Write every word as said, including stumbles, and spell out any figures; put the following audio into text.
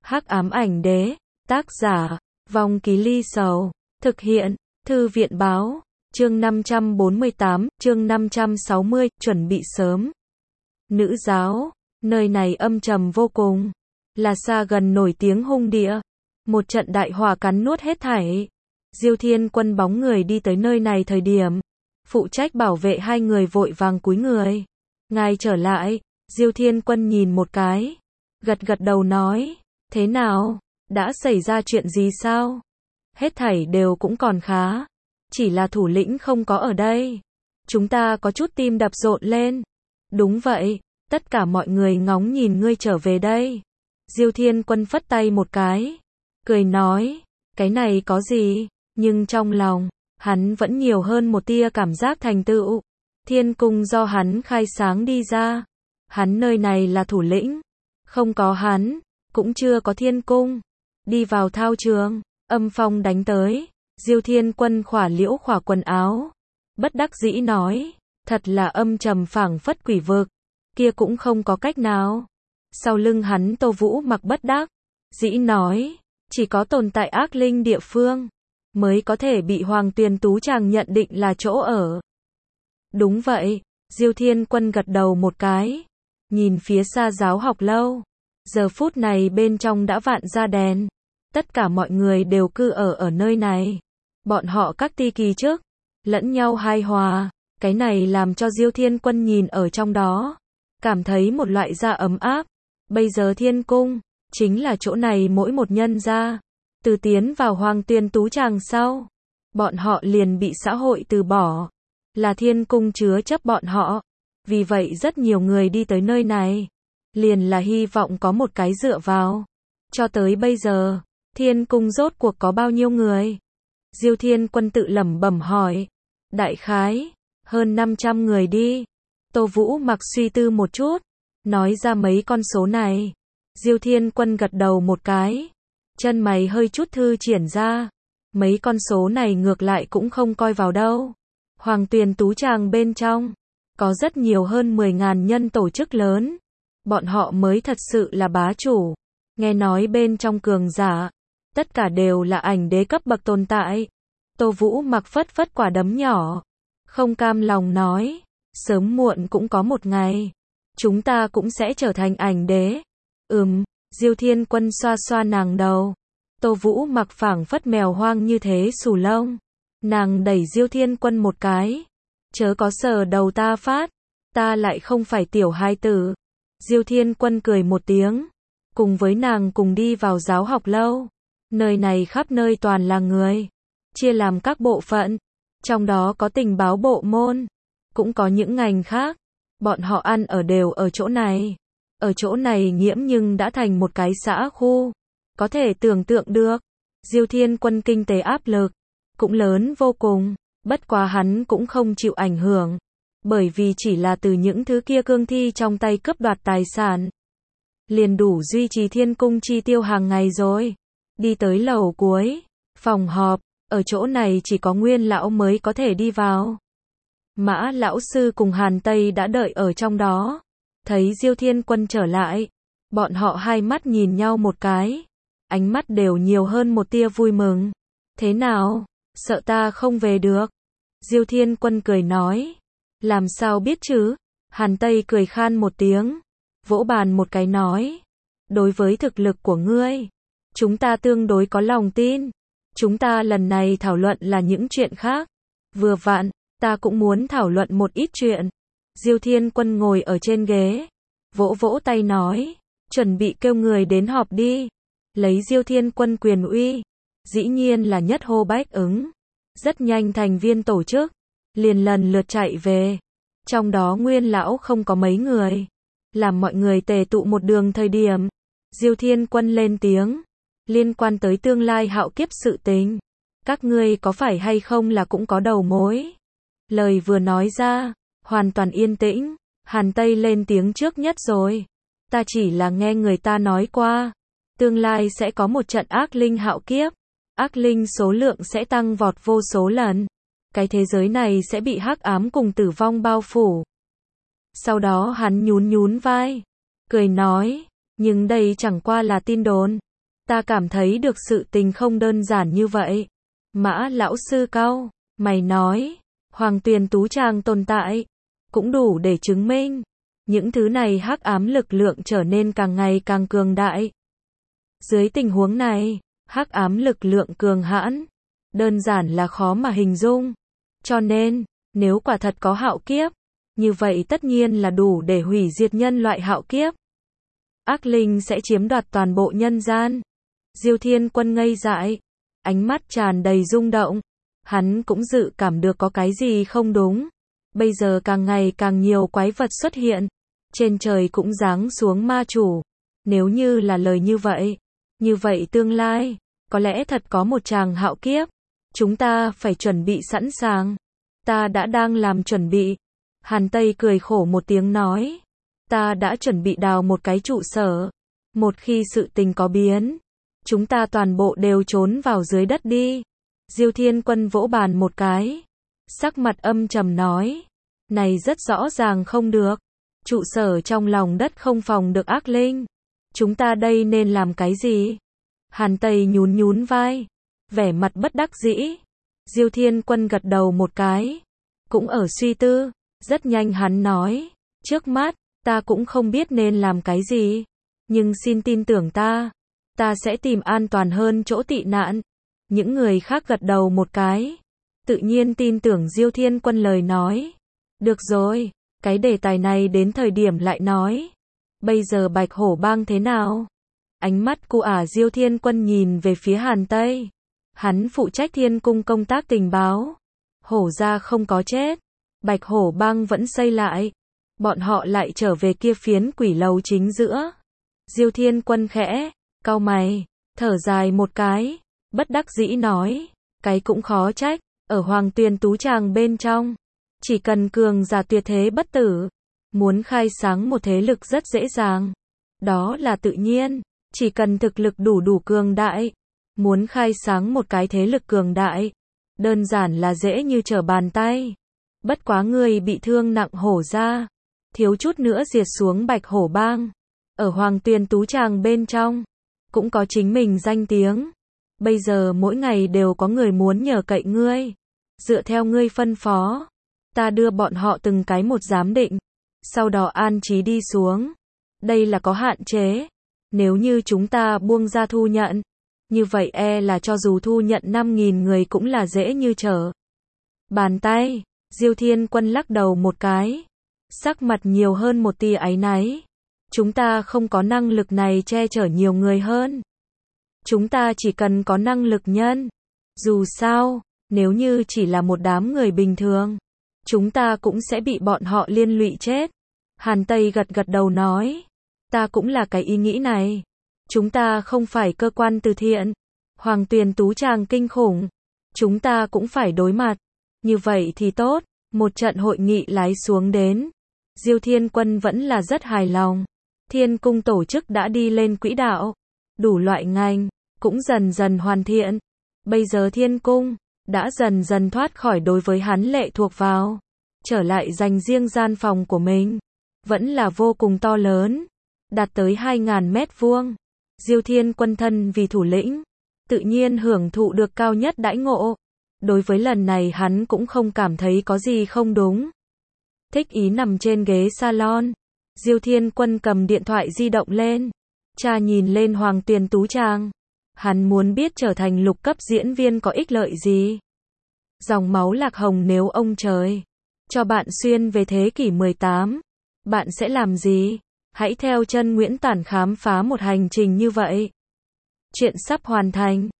Hắc ám ảnh đế, tác giả, Vong Ký Ly Sầu, thực hiện, Thư viện báo, chương năm trăm bốn mươi tám, chương năm trăm sáu mươi, chuẩn bị sớm. Nữ giáo, nơi này âm trầm vô cùng, là xa gần nổi tiếng hung địa. Một trận đại hỏa cắn nuốt hết thảy. Diêu Thiên Quân bóng người đi tới nơi này thời điểm, phụ trách bảo vệ hai người vội vàng cúi người. Ngài trở lại, Diêu Thiên Quân nhìn một cái, gật gật đầu nói, thế nào, đã xảy ra chuyện gì sao? Hết thảy đều cũng còn khá, chỉ là thủ lĩnh không có ở đây. Chúng ta có chút tim đập rộn lên. Đúng vậy, tất cả mọi người ngóng nhìn ngươi trở về đây. Diêu Thiên Quân phất tay một cái, cười nói, cái này có gì, nhưng trong lòng, hắn vẫn nhiều hơn một tia cảm giác thành tựu. Thiên cung do hắn khai sáng đi ra, hắn nơi này là thủ lĩnh, không có hắn, cũng chưa có thiên cung. Đi vào thao trường, âm phong đánh tới, Diêu Thiên Quân khỏa liễu khỏa quần áo, bất đắc dĩ nói, thật là âm trầm phảng phất quỷ vực, kia cũng không có cách nào. Sau lưng hắn Tô Vũ Mặc bất đắc dĩ nói, chỉ có tồn tại ác linh địa phương mới có thể bị Hoàng Tuyền Tú Tràng nhận định là chỗ ở. Đúng vậy, Diêu Thiên Quân gật đầu một cái, nhìn phía xa giáo học lâu. Giờ phút này bên trong đã vạn ra đèn, tất cả mọi người đều cư ở ở nơi này. Bọn họ các ti kỳ trước, lẫn nhau hài hòa, cái này làm cho Diêu Thiên Quân nhìn ở trong đó, cảm thấy một loại da ấm áp. Bây giờ thiên cung, chính là chỗ này mỗi một nhân gia, từ tiến vào Hoàng Tuyền Tú Tràng sau, bọn họ liền bị xã hội từ bỏ, là thiên cung chứa chấp bọn họ. Vì vậy rất nhiều người đi tới nơi này, liền là hy vọng có một cái dựa vào. Cho tới bây giờ, thiên cung rốt cuộc có bao nhiêu người? Diêu Thiên Quân tự lẩm bẩm hỏi. Đại khái, hơn năm trăm người đi. Tô Vũ Mặc suy tư một chút, nói ra mấy con số này. Diêu Thiên Quân gật đầu một cái, chân mày hơi chút thư triển ra. Mấy con số này ngược lại cũng không coi vào đâu. Hoàng Tuyền Tú Tràng bên trong, có rất nhiều hơn mười ngàn nhân tổ chức lớn. Bọn họ mới thật sự là bá chủ. Nghe nói bên trong cường giả, tất cả đều là ảnh đế cấp bậc tồn tại. Tô Vũ Mặc phất phất quả đấm nhỏ, không cam lòng nói, sớm muộn cũng có một ngày, chúng ta cũng sẽ trở thành ảnh đế. Ừm, Diêu Thiên Quân xoa xoa nàng đầu. Tô Vũ Mặc phảng phất mèo hoang như thế xù lông. Nàng đẩy Diêu Thiên Quân một cái, chớ có sờ đầu ta phát, ta lại không phải tiểu hai tử. Diêu Thiên Quân cười một tiếng, cùng với nàng cùng đi vào giáo học lâu. Nơi này khắp nơi toàn là người, chia làm các bộ phận, trong đó có tình báo bộ môn, cũng có những ngành khác. Bọn họ ăn ở đều ở chỗ này. Ở chỗ này nhiễm nhưng đã thành một cái xã khu, có thể tưởng tượng được. Diêu Thiên Quân kinh tế áp lực cũng lớn vô cùng, bất quá hắn cũng không chịu ảnh hưởng, bởi vì chỉ là từ những thứ kia cương thi trong tay cướp đoạt tài sản, liền đủ duy trì thiên cung chi tiêu hàng ngày rồi. Đi tới lầu cuối, phòng họp, ở chỗ này chỉ có Nguyên lão mới có thể đi vào. Mã lão sư cùng Hàn Tây đã đợi ở trong đó. Thấy Diêu Thiên Quân trở lại, bọn họ hai mắt nhìn nhau một cái, ánh mắt đều nhiều hơn một tia vui mừng. Thế nào, sợ ta không về được? Diêu Thiên Quân cười nói, làm sao biết chứ? Hàn Tây cười khan một tiếng, vỗ bàn một cái nói, đối với thực lực của ngươi, chúng ta tương đối có lòng tin. Chúng ta lần này thảo luận là những chuyện khác. Vừa vặn, ta cũng muốn thảo luận một ít chuyện. Diêu Thiên Quân ngồi ở trên ghế, vỗ vỗ tay nói, chuẩn bị kêu người đến họp đi. Lấy Diêu Thiên Quân quyền uy, dĩ nhiên là nhất hô bách ứng. Rất nhanh thành viên tổ chức liền lần lượt chạy về. Trong đó Nguyên lão không có mấy người, làm mọi người tề tụ một đường thời điểm, Diêu Thiên Quân lên tiếng, liên quan tới tương lai hạo kiếp sự tình, các ngươi có phải hay không là cũng có đầu mối? Lời vừa nói ra, hoàn toàn yên tĩnh. Hàn Tây lên tiếng trước nhất rồi. Ta chỉ là nghe người ta nói qua, tương lai sẽ có một trận ác linh hạo kiếp, ác linh số lượng sẽ tăng vọt vô số lần, cái thế giới này sẽ bị hắc ám cùng tử vong bao phủ. Sau đó hắn nhún nhún vai, cười nói, nhưng đây chẳng qua là tin đồn, Ta cảm thấy được sự tình không đơn giản như vậy. Mã lão sư cau mày nói, Hoàng Tuyền Tú Tràng tồn tại, cũng đủ để chứng minh. Những thứ này hắc ám lực lượng trở nên càng ngày càng cường đại. Dưới tình huống này, hắc ám lực lượng cường hãn, đơn giản là khó mà hình dung. Cho nên, nếu quả thật có hạo kiếp, như vậy tất nhiên là đủ để hủy diệt nhân loại hạo kiếp. Ác linh sẽ chiếm đoạt toàn bộ nhân gian. Diêu Thiên Quân ngây dại, ánh mắt tràn đầy rung động. Hắn cũng dự cảm được có cái gì không đúng. Bây giờ càng ngày càng nhiều quái vật xuất hiện. Trên trời cũng giáng xuống ma chủ. Nếu như là lời như vậy, như vậy tương lai, có lẽ thật có một tràng hạo kiếp. Chúng ta phải chuẩn bị sẵn sàng. Ta đã đang làm chuẩn bị. Hàn Tây cười khổ một tiếng nói. Ta đã chuẩn bị đào một cái trụ sở. Một khi sự tình có biến, chúng ta toàn bộ đều trốn vào dưới đất đi. Diêu Thiên Quân vỗ bàn một cái. Sắc mặt âm trầm nói. Này rất rõ ràng không được. Trụ sở trong lòng đất không phòng được ác linh. Chúng ta đây nên làm cái gì? Hàn Tây nhún nhún vai. Vẻ mặt bất đắc dĩ. Diêu Thiên Quân gật đầu một cái. Cũng ở suy tư. Rất nhanh hắn nói. Trước mắt, ta cũng không biết nên làm cái gì. Nhưng xin tin tưởng ta. Ta sẽ tìm an toàn hơn chỗ tị nạn. Những người khác gật đầu một cái. Tự nhiên tin tưởng Diêu Thiên Quân lời nói. Được rồi, cái đề tài này đến thời điểm lại nói. Bây giờ Bạch Hổ Bang thế nào? Ánh mắt cu ả Diêu Thiên Quân nhìn về phía Hàn Tây. Hắn phụ trách Thiên Cung công tác tình báo. Hổ gia không có chết. Bạch Hổ Bang vẫn xây lại. Bọn họ lại trở về kia phiến quỷ lầu chính giữa. Diêu Thiên Quân khẽ cau mày, thở dài một cái, bất đắc dĩ nói, cái cũng khó trách, ở Hoàng Tuyền Tú Tràng bên trong, chỉ cần cường giả tuyệt thế bất tử, muốn khai sáng một thế lực rất dễ dàng. Đó là tự nhiên, chỉ cần thực lực đủ đủ cường đại, muốn khai sáng một cái thế lực cường đại, đơn giản là dễ như trở bàn tay. Bất quá người bị thương nặng Hổ gia, thiếu chút nữa diệt xuống Bạch Hổ Bang, ở Hoàng Tuyền Tú Tràng bên trong, cũng có chính mình danh tiếng. Bây giờ mỗi ngày đều có người muốn nhờ cậy ngươi. Dựa theo ngươi phân phó, ta đưa bọn họ từng cái một giám định, sau đó an trí đi xuống. Đây là có hạn chế. Nếu như chúng ta buông ra thu nhận, như vậy e là cho dù thu nhận năm nghìn người cũng là dễ như trở bàn tay. Diêu Thiên Quân lắc đầu một cái, sắc mặt nhiều hơn một tia áy náy. Chúng ta không có năng lực này che chở nhiều người hơn. Chúng ta chỉ cần có năng lực nhân. Dù sao, nếu như chỉ là một đám người bình thường, chúng ta cũng sẽ bị bọn họ liên lụy chết. Hàn Tây gật gật đầu nói. Ta cũng là cái ý nghĩ này. Chúng ta không phải cơ quan từ thiện. Hoàng Tuyền Tú Tràng kinh khủng. Chúng ta cũng phải đối mặt. Như vậy thì tốt. Một trận hội nghị lái xuống đến. Diêu Thiên Quân vẫn là rất hài lòng. Thiên Cung tổ chức đã đi lên quỹ đạo. Đủ loại ngành, cũng dần dần hoàn thiện. Bây giờ Thiên Cung, đã dần dần thoát khỏi đối với hắn lệ thuộc vào. Trở lại dành riêng gian phòng của mình. Vẫn là vô cùng to lớn. Đạt tới hai nghìn mét vuông. Diêu Thiên Quân thân vì thủ lĩnh. Tự nhiên hưởng thụ được cao nhất đãi ngộ. Đối với lần này hắn cũng không cảm thấy có gì không đúng. Thích ý nằm trên ghế salon. Diêu Thiên Quân cầm điện thoại di động lên. Cha nhìn lên Hoàng Tuyền Tú Tràng. Hắn muốn biết trở thành lục cấp diễn viên có ích lợi gì. Dòng máu lạc hồng nếu ông trời cho bạn xuyên về thế kỷ mười tám, bạn sẽ làm gì? Hãy theo chân Nguyễn Tản khám phá một hành trình như vậy. Chuyện sắp hoàn thành.